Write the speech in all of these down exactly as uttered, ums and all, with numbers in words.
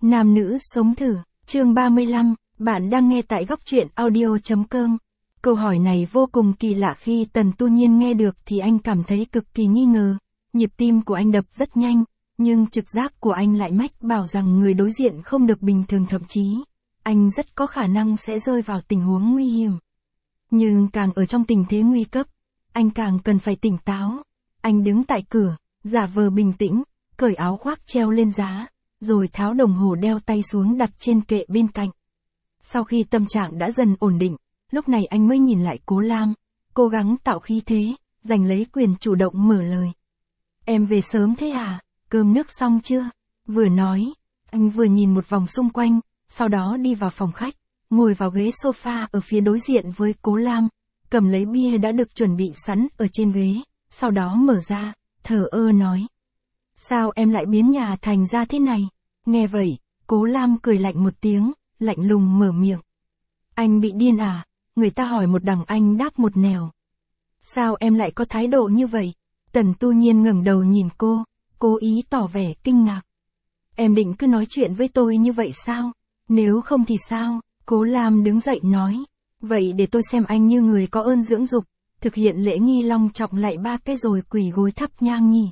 Nam nữ sống thử, chương ba mươi lăm, bạn đang nghe tại góc truyện audio chấm com. Câu hỏi này vô cùng kỳ lạ, khi Tần Tu Nhiên nghe được thì anh cảm thấy cực kỳ nghi ngờ. Nhịp tim của anh đập rất nhanh, nhưng trực giác của anh lại mách bảo rằng người đối diện không được bình thường, thậm chí, anh rất có khả năng sẽ rơi vào tình huống nguy hiểm. Nhưng càng ở trong tình thế nguy cấp, anh càng cần phải tỉnh táo. Anh đứng tại cửa, giả vờ bình tĩnh, cởi áo khoác treo lên giá, rồi tháo đồng hồ đeo tay xuống đặt trên kệ bên cạnh. Sau khi tâm trạng đã dần ổn định, lúc này anh mới nhìn lại Cố Lam, cố gắng tạo khí thế, giành lấy quyền chủ động mở lời. Em về sớm thế à, cơm nước xong chưa? Vừa nói, anh vừa nhìn một vòng xung quanh, sau đó đi vào phòng khách, ngồi vào ghế sofa ở phía đối diện với Cố Lam, cầm lấy bia đã được chuẩn bị sẵn ở trên ghế, sau đó mở ra, thờ ơ nói. Sao em lại biến nhà thành ra thế này? Nghe vậy, Cố Lam cười lạnh một tiếng, lạnh lùng mở miệng. Anh bị điên à? Người ta hỏi một đằng anh đáp một nẻo. Sao em lại có thái độ như vậy? Tần Tu Nhiên ngẩng đầu nhìn cô, cố ý tỏ vẻ kinh ngạc. Em định cứ nói chuyện với tôi như vậy sao? Nếu không thì sao? Cố Lam đứng dậy nói. Vậy để tôi xem anh như người có ơn dưỡng dục, thực hiện lễ nghi long trọng lại ba cái rồi quỳ gối thắp nhang nhỉ.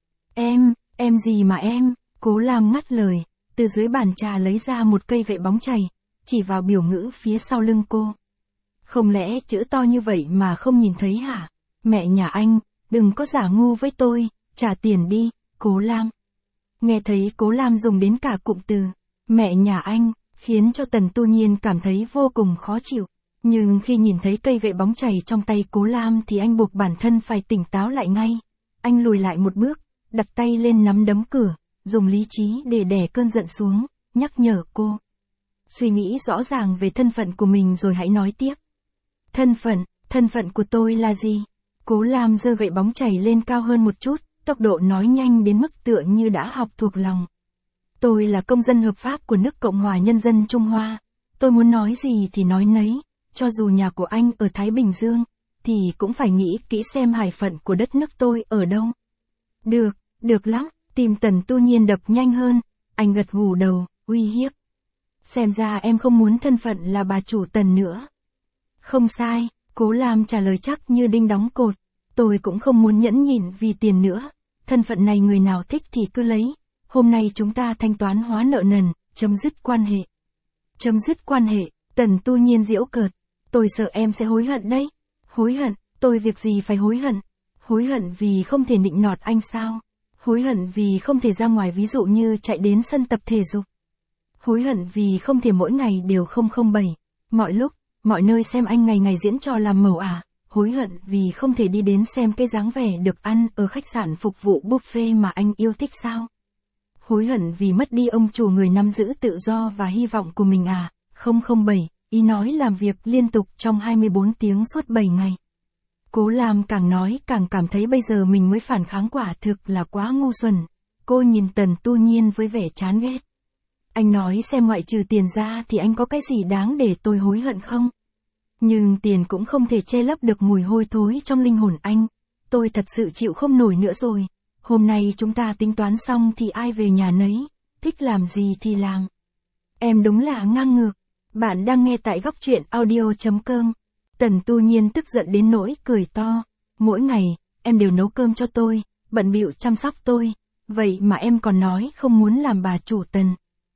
Em, em gì mà em? Cố Lam ngắt lời, từ dưới bàn trà lấy ra một cây gậy bóng chày, chỉ vào biểu ngữ phía sau lưng cô. Không lẽ chữ to như vậy mà không nhìn thấy hả? Mẹ nhà anh, đừng có giả ngu với tôi, trả tiền đi, Cố Lam. Nghe thấy Cố Lam dùng đến cả cụm từ, mẹ nhà anh, khiến cho Tần Tu Nhiên cảm thấy vô cùng khó chịu. Nhưng khi nhìn thấy cây gậy bóng chày trong tay Cố Lam thì anh buộc bản thân phải tỉnh táo lại ngay. Anh lùi lại một bước, đặt tay lên nắm đấm cửa, dùng lý trí để đè cơn giận xuống, nhắc nhở cô. Suy nghĩ rõ ràng về thân phận của mình rồi hãy nói tiếp. Thân phận, thân phận của tôi là gì? Cố Lam giơ gậy bóng chày lên cao hơn một chút, tốc độ nói nhanh đến mức tựa như đã học thuộc lòng. Tôi là công dân hợp pháp của nước Cộng hòa Nhân dân Trung Hoa. Tôi muốn nói gì thì nói nấy, cho dù nhà của anh ở Thái Bình Dương, thì cũng phải nghĩ kỹ xem hải phận của đất nước tôi ở đâu. Được, được lắm, tim Tần Tu Nhiên đập nhanh hơn, anh gật gù đầu, uy hiếp. Xem ra em không muốn thân phận là bà chủ Tần nữa. Không sai, Cố Lam trả lời chắc như đinh đóng cột, tôi cũng không muốn nhẫn nhịn vì tiền nữa, thân phận này người nào thích thì cứ lấy, hôm nay chúng ta thanh toán hóa nợ nần, chấm dứt quan hệ. Chấm dứt quan hệ, Tần Tu Nhiên giễu cợt, tôi sợ em sẽ hối hận đấy. Hối hận, tôi việc gì phải hối hận? Hối hận vì không thể nịnh nọt anh sao? Hối hận vì không thể ra ngoài, ví dụ như chạy đến sân tập thể dục. Hối hận vì không thể mỗi ngày đều không không bảy, mọi lúc, mọi nơi xem anh ngày ngày diễn trò làm mẩu à. Hối hận vì không thể đi đến xem cái dáng vẻ được ăn ở khách sạn phục vụ buffet mà anh yêu thích sao? Hối hận vì mất đi ông chủ người nắm giữ tự do và hy vọng của mình à. Không không bảy, ý nói làm việc liên tục trong hai mươi bốn tiếng suốt bảy ngày. Cố Lam càng nói càng cảm thấy bây giờ mình mới phản kháng, quả thực là quá ngu xuẩn. Cô nhìn Tần Tu Nhiên với vẻ chán ghét. Anh nói xem ngoại trừ tiền ra thì anh có cái gì đáng để tôi hối hận không? Nhưng tiền cũng không thể che lấp được mùi hôi thối trong linh hồn anh. Tôi thật sự chịu không nổi nữa rồi. Hôm nay chúng ta tính toán xong thì ai về nhà nấy, thích làm gì thì làm. Em đúng là ngang ngược. Bạn đang nghe tại góc truyện audio chấm com. Tần Tu Nhiên tức giận đến nỗi cười to. Mỗi ngày, em đều nấu cơm cho tôi, bận bịu chăm sóc tôi. Vậy mà em còn nói không muốn làm bà chủ Tần.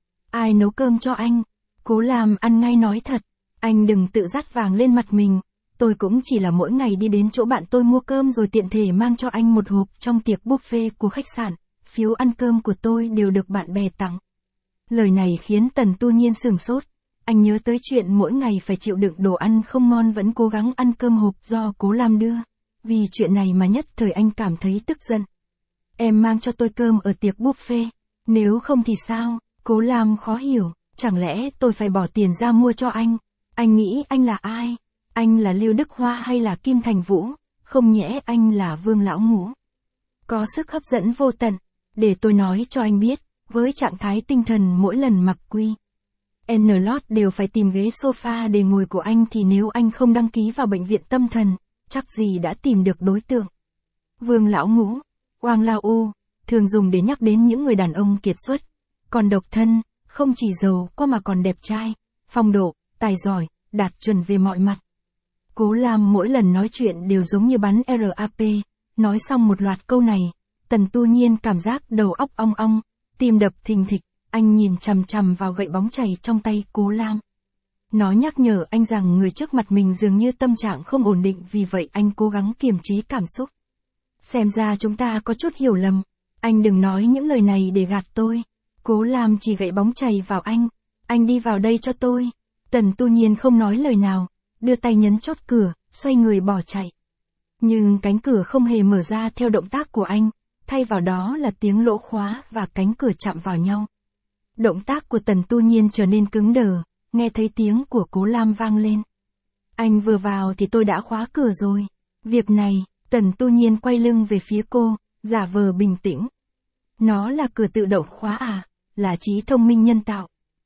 Ai nấu cơm cho anh? Cố Lam ăn ngay nói thật. Anh đừng tự dắt vàng lên mặt mình. Tôi cũng chỉ là mỗi ngày đi đến chỗ bạn tôi mua cơm rồi tiện thể mang cho anh một hộp trong tiệc buffet của khách sạn. Phiếu ăn cơm của tôi đều được bạn bè tặng. Lời này khiến Tần Tu Nhiên sửng sốt. Anh nhớ tới chuyện mỗi ngày phải chịu đựng đồ ăn không ngon vẫn cố gắng ăn cơm hộp do Cố Lam đưa. Vì chuyện này mà nhất thời anh cảm thấy tức giận. Em mang cho tôi cơm ở tiệc buffet. Nếu không thì sao? Cố Lam khó hiểu. Chẳng lẽ tôi phải bỏ tiền ra mua cho anh? Anh nghĩ anh là ai? Anh là Lưu Đức Hoa hay là Kim Thành Vũ? Không nhẽ anh là Vương Lão Ngũ? Có sức hấp dẫn vô tận. Để tôi nói cho anh biết, với trạng thái tinh thần mỗi lần mặc quy N lót đều phải tìm ghế sofa để ngồi của anh thì nếu anh không đăng ký vào bệnh viện tâm thần, chắc gì đã tìm được đối tượng. Vương Lão Ngũ, Wang Lao U, thường dùng để nhắc đến những người đàn ông kiệt xuất. Còn độc thân, không chỉ giàu có mà còn đẹp trai, phong độ, tài giỏi, đạt chuẩn về mọi mặt. Cố Lam mỗi lần nói chuyện đều giống như bắn rap, nói xong một loạt câu này, Tần Tu Nhiên cảm giác đầu óc ong ong, tim đập thình thịch, anh nhìn chằm chằm vào gậy bóng chày trong tay Cố Lam. Nó nhắc nhở anh rằng người trước mặt mình dường như tâm trạng không ổn định, vì vậy anh cố gắng kiềm chế cảm xúc. Xem ra chúng ta có chút hiểu lầm, anh đừng nói những lời này để gạt tôi. Cố Lam chỉ gậy bóng chày vào anh, anh đi vào đây cho tôi. Tần Tu Nhiên không nói lời nào, đưa tay nhấn chốt cửa, xoay người bỏ chạy. Nhưng cánh cửa không hề mở ra theo động tác của anh, thay vào đó là tiếng lỗ khóa và cánh cửa chạm vào nhau. Động tác của Tần Tu Nhiên trở nên cứng đờ, nghe thấy tiếng của Cố Lam vang lên. Anh vừa vào thì tôi đã khóa cửa rồi. Việc này, Tần Tu Nhiên quay lưng về phía cô, giả vờ bình tĩnh. Nó là cửa tự động khóa à, là trí thông minh nhân tạo.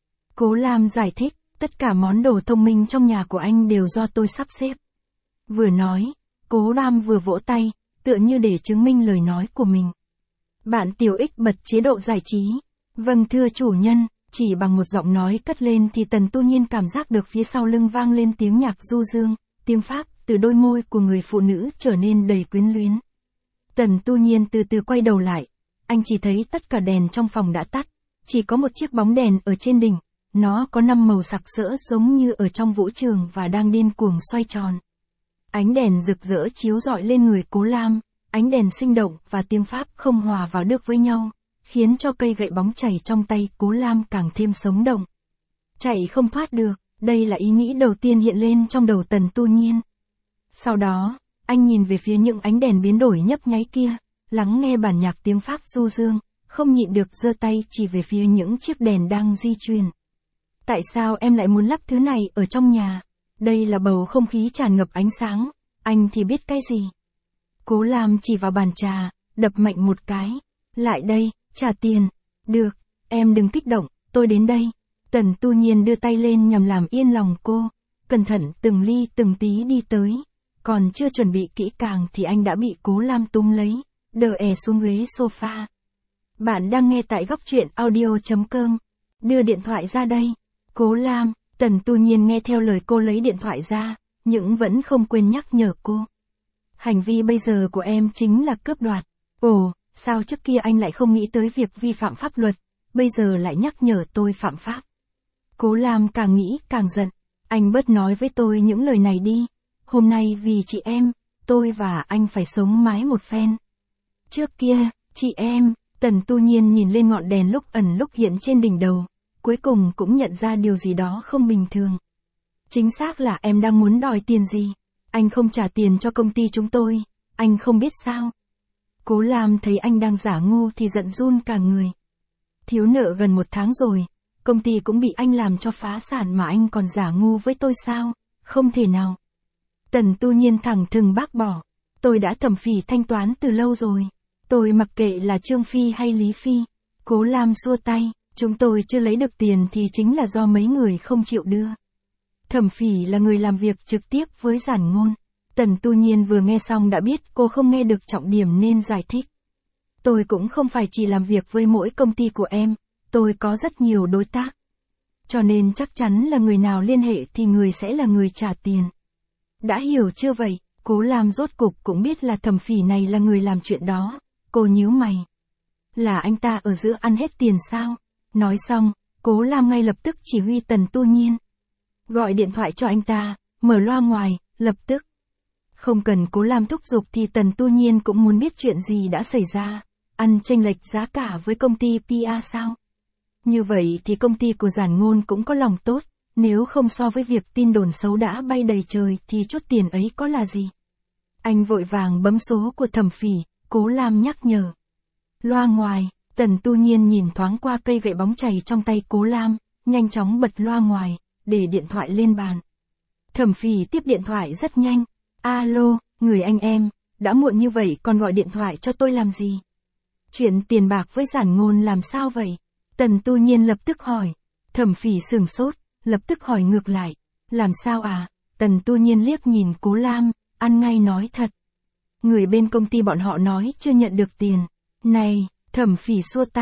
Cố Lam giải thích, tất cả món đồ thông minh trong nhà của anh đều do tôi sắp xếp. Vừa nói, Cố Lam vừa vỗ tay, tựa như để chứng minh lời nói của mình. Bạn tiểu ích bật chế độ giải trí. Vâng thưa chủ nhân. Chỉ bằng một giọng nói cất lên thì Tần Tu Nhiên cảm giác được phía sau lưng vang lên tiếng nhạc du dương, tiếng Pháp, từ đôi môi của người phụ nữ trở nên đầy quyến luyến. Tần Tu Nhiên từ từ quay đầu lại, anh chỉ thấy tất cả đèn trong phòng đã tắt, chỉ có một chiếc bóng đèn ở trên đỉnh, nó có năm màu sặc sỡ giống như ở trong vũ trường và đang điên cuồng xoay tròn. Ánh đèn rực rỡ chiếu rọi lên người Cố Lam, ánh đèn sinh động và tiếng Pháp không hòa vào được với nhau, khiến cho cây gậy bóng chày trong tay Cố Lam càng thêm sống động. Chạy không thoát được, đây là ý nghĩ đầu tiên hiện lên trong đầu Tần Tu Nhiên. Sau đó, anh nhìn về phía những ánh đèn biến đổi nhấp nháy kia, lắng nghe bản nhạc tiếng Pháp du dương, không nhịn được giơ tay chỉ về phía những chiếc đèn đang di chuyển. Tại sao em lại muốn lắp thứ này ở trong nhà? Đây là bầu không khí tràn ngập ánh sáng, anh thì biết cái gì? Cố Lam chỉ vào bàn trà, đập mạnh một cái. Lại đây, trả tiền. Được, em đừng kích động, tôi đến đây. Tần Tu Nhiên đưa tay lên nhằm làm yên lòng cô, cẩn thận từng ly từng tí đi tới. Còn chưa chuẩn bị kỹ càng thì anh đã bị Cố Lam túm lấy, đờ è xuống ghế sofa. Bạn đang nghe tại góc truyện audio chấm com. Đưa điện thoại ra đây. Cố Lam, Tần Tu Nhiên nghe theo lời cô lấy điện thoại ra, nhưng vẫn không quên nhắc nhở cô. Hành vi bây giờ của em chính là cướp đoạt. Ồ, sao trước kia anh lại không nghĩ tới việc vi phạm pháp luật, bây giờ lại nhắc nhở tôi phạm pháp. Cố Lam càng nghĩ càng giận. Anh bớt nói với tôi những lời này đi. Hôm nay vì chị em, tôi và anh phải sống mái một phen. Trước kia, chị em, Tần Tu Nhiên nhìn lên ngọn đèn lúc ẩn lúc hiện trên đỉnh đầu, cuối cùng cũng nhận ra điều gì đó không bình thường. Chính xác là em đang muốn đòi tiền gì? Anh không trả tiền cho công ty chúng tôi, anh không biết sao? Cố Lam thấy anh đang giả ngu thì giận run cả người. Thiếu nợ gần một tháng rồi, công ty cũng bị anh làm cho phá sản mà anh còn giả ngu với tôi sao? Không thể nào. Tần Tu Nhiên thẳng thừng bác bỏ. Tôi đã thẩm phỉ thanh toán từ lâu rồi. Tôi mặc kệ là Trương Phi hay Lý Phi. Cố Lam xua tay. Chúng tôi chưa lấy được tiền thì chính là do mấy người không chịu đưa. Thẩm phỉ là người làm việc trực tiếp với Giản Ngôn. Tần Tu Nhiên vừa nghe xong đã biết cô không nghe được trọng điểm nên giải thích. Tôi cũng không phải chỉ làm việc với mỗi công ty của em, tôi có rất nhiều đối tác. Cho nên chắc chắn là người nào liên hệ thì người sẽ là người trả tiền. Đã hiểu chưa vậy? Cố Lam rốt cục cũng biết là thẩm phỉ này là người làm chuyện đó. Cô nhíu mày. Là anh ta ở giữa ăn hết tiền sao? Nói xong, Cố Lam ngay lập tức chỉ huy Tần Tu Nhiên. Gọi điện thoại cho anh ta, mở loa ngoài, lập tức. Không cần Cố Lam thúc giục thì Tần Tu Nhiên cũng muốn biết chuyện gì đã xảy ra. Ăn chênh lệch giá cả với công ty pê e sao? Như vậy thì công ty của Giản Ngôn cũng có lòng tốt, nếu không so với việc tin đồn xấu đã bay đầy trời thì chút tiền ấy có là gì? Anh vội vàng bấm số của thẩm phỉ, Cố Lam nhắc nhở. Loa ngoài, Tần Tu Nhiên nhìn thoáng qua cây gậy bóng chày trong tay Cố Lam, nhanh chóng bật loa ngoài, để điện thoại lên bàn. Thẩm phỉ tiếp điện thoại rất nhanh. Alo, người anh em, đã muộn như vậy còn gọi điện thoại cho tôi làm gì? Chuyện tiền bạc với Giản Ngôn làm sao vậy? Tần Tu Nhiên lập tức hỏi. Thẩm phỉ sửng sốt, lập tức hỏi ngược lại. Làm sao à? Tần Tu Nhiên liếc nhìn Cố Lam, ăn ngay nói thật. Người bên công ty bọn họ nói chưa nhận được tiền. Này, thẩm phỉ xua tay,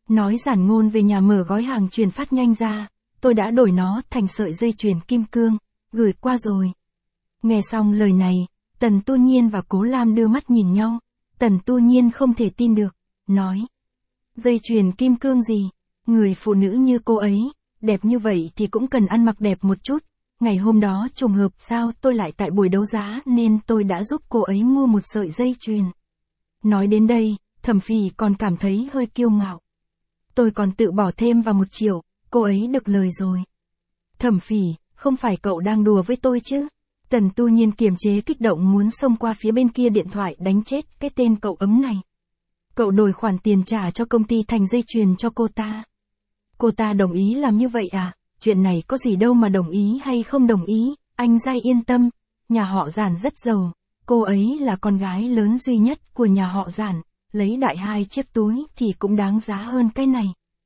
Nói giản ngôn về nhà mở gói hàng truyền phát nhanh ra, tôi đã đổi nó thành sợi dây chuyền kim cương, gửi qua rồi. Nghe xong lời này, Tần Tu Nhiên và Cố Lam đưa mắt nhìn nhau, Tần Tu Nhiên không thể tin được, nói. Dây chuyền kim cương gì? Người phụ nữ như cô ấy, đẹp như vậy thì cũng cần ăn mặc đẹp một chút. Ngày hôm đó trùng hợp sao tôi lại tại buổi đấu giá nên tôi đã giúp cô ấy mua một sợi dây chuyền. Nói đến đây, Thẩm Phỉ còn cảm thấy hơi kiêu ngạo. Tôi còn tự bỏ thêm vào một triệu, cô ấy được lời rồi. Thẩm Phỉ, không phải cậu đang đùa với tôi chứ? Tần Tu Nhiên kiềm chế kích động muốn xông qua phía bên kia điện thoại đánh chết cái tên cậu ấm này. Cậu đổi khoản tiền trả cho công ty thành dây chuyền cho cô ta. Cô ta đồng ý làm như vậy à? Chuyện này có gì đâu mà đồng ý hay không đồng ý, anh Giai yên tâm, nhà họ Giản rất giàu, cô ấy là con gái lớn duy nhất của nhà họ Giản, lấy đại hai chiếc túi thì cũng đáng giá hơn cái này.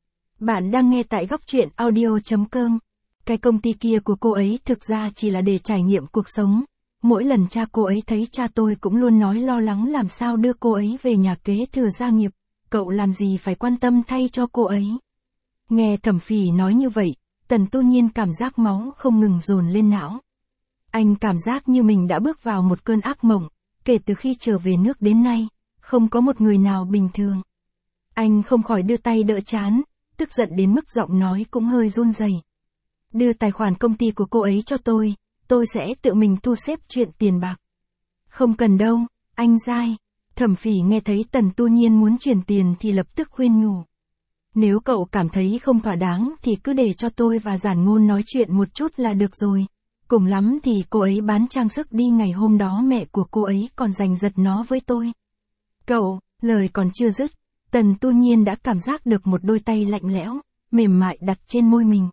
Bạn đang nghe tại góc truyện audio chấm com. Cái công ty kia của cô ấy thực ra chỉ là để trải nghiệm cuộc sống. Mỗi lần cha cô ấy thấy cha tôi cũng luôn nói lo lắng làm sao đưa cô ấy về nhà kế thừa gia nghiệp. Cậu làm gì phải quan tâm thay cho cô ấy. Nghe Thẩm Phỉ nói như vậy, Tần Tu Nhiên cảm giác máu không ngừng dồn lên não. Anh cảm giác như mình đã bước vào một cơn ác mộng, kể từ khi trở về nước đến nay, không có một người nào bình thường. Anh không khỏi đưa tay đỡ trán, tức giận đến mức giọng nói cũng hơi run rẩy. Đưa tài khoản công ty của cô ấy cho tôi, tôi sẽ tự mình thu xếp chuyện tiền bạc. Không cần đâu, anh Giai. Thẩm Phỉ nghe thấy Tần Tu Nhiên muốn chuyển tiền thì lập tức khuyên nhủ. Nếu cậu cảm thấy không thỏa đáng thì cứ để cho tôi và Giản Ngôn nói chuyện một chút là được rồi. Cùng lắm thì cô ấy bán trang sức đi, ngày hôm đó mẹ của cô ấy còn giành giật nó với tôi. Cậu, lời còn chưa dứt, Tần Tu Nhiên đã cảm giác được một đôi tay lạnh lẽo, mềm mại đặt trên môi mình.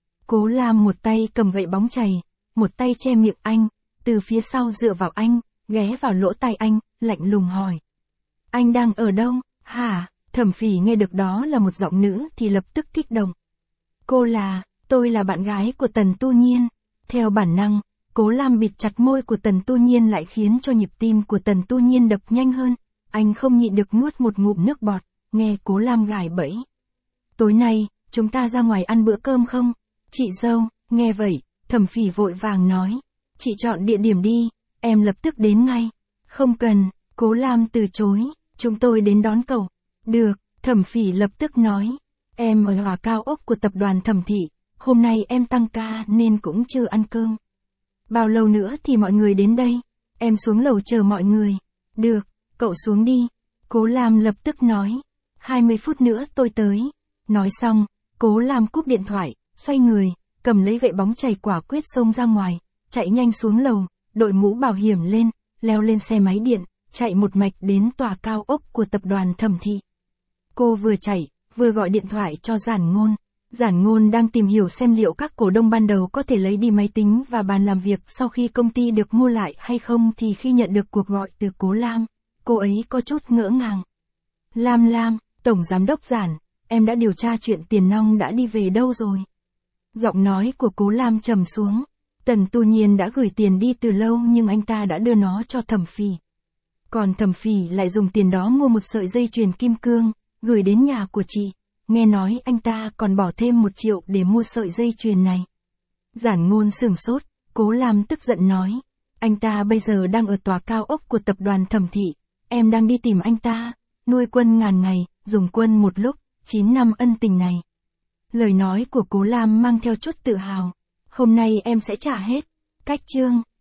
Cố Lam một tay cầm gậy bóng chày, một tay che miệng anh, từ phía sau dựa vào anh, ghé vào lỗ tai anh, lạnh lùng hỏi. Anh đang ở đâu, hả? Thẩm Phỉ nghe được đó là một giọng nữ thì lập tức kích động. Cô là, tôi là bạn gái của Tần Tu Nhiên. Theo bản năng, Cố Lam bịt chặt môi của Tần Tu Nhiên lại khiến cho nhịp tim của Tần Tu Nhiên đập nhanh hơn. Anh không nhịn được nuốt một ngụm nước bọt, nghe Cố Lam gài bẫy. Tối nay, chúng ta ra ngoài ăn bữa cơm không? Chị dâu, nghe vậy, Thẩm Phỉ vội vàng nói. Chị chọn địa điểm đi, em lập tức đến ngay. Không cần, Cố Lam từ chối, chúng tôi đến đón cậu. Được, Thẩm Phỉ lập tức nói. Em ở Hòa cao ốc của tập đoàn Thẩm Thị, hôm nay em tăng ca nên cũng chưa ăn cơm. Bao lâu nữa thì mọi người đến đây? Em xuống lầu chờ mọi người. Được, cậu xuống đi. Cố Lam lập tức nói. hai mươi phút nữa tôi tới. Nói xong, Cố Lam cúp điện thoại, xoay người, cầm lấy gậy bóng chày quả quyết xông ra ngoài, chạy nhanh xuống lầu, đội mũ bảo hiểm lên, leo lên xe máy điện, chạy một mạch đến tòa cao ốc của tập đoàn Thẩm Thị. Cô vừa chạy, vừa gọi điện thoại cho Giản Ngôn. Giản Ngôn đang tìm hiểu xem liệu các cổ đông ban đầu có thể lấy đi máy tính và bàn làm việc sau khi công ty được mua lại hay không, thì khi nhận được cuộc gọi từ Cố Lam, cô ấy có chút ngỡ ngàng. Lam Lam, Tổng Giám đốc Giản, em đã điều tra chuyện Tiền Nong đã đi về đâu rồi? Giọng nói của Cố Lam trầm xuống. Tần Tu Nhiên đã gửi tiền đi từ lâu nhưng anh ta đã đưa nó cho Thẩm Phỉ. Còn Thẩm Phỉ lại dùng tiền đó mua một sợi dây chuyền kim cương, gửi đến nhà của chị. Nghe nói anh ta còn bỏ thêm một triệu để mua sợi dây chuyền này. Giản Ngôn sửng sốt, Cố Lam tức giận nói. Anh ta bây giờ đang ở tòa cao ốc của tập đoàn Thẩm Thị. Em đang đi tìm anh ta, nuôi quân ngàn ngày, dùng quân một lúc, chín năm ân tình này. Lời nói của Cố Lam mang theo chút tự hào. Hôm nay em sẽ trả hết. Cách chương.